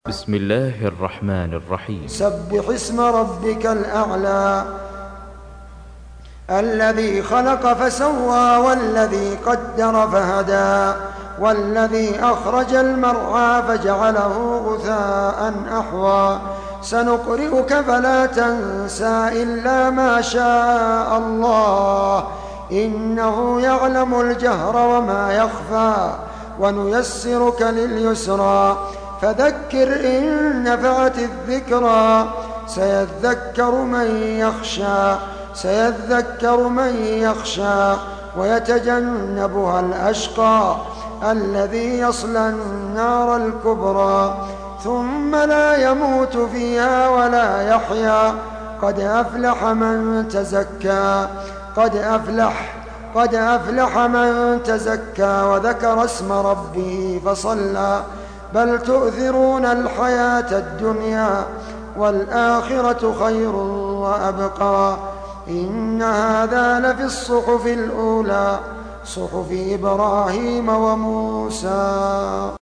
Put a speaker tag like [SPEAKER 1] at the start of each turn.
[SPEAKER 1] بسم الله الرحمن الرحيم.
[SPEAKER 2] سبح اسم ربك الأعلى الذي خلق فسوى والذي قدر فهدى والذي أخرج المرعى فجعله غثاء أحوى سنقرئك فلا تنسى إلا ما شاء الله إنه يعلم الجهر وما يخفى ونيسرك لليسرى فذكر إن نفعت الذكرى سيذكر من يخشى ويتجنبها الأشقى الذي يصلى النار الكبرى ثم لا يموت فيها ولا يحيا قد أفلح من تزكى وذكر اسم ربه فصلى بل تؤثرون الحياة الدنيا والآخرة خير وأبقى إن هذا لفي الصحف الأولى صحف إبراهيم وموسى.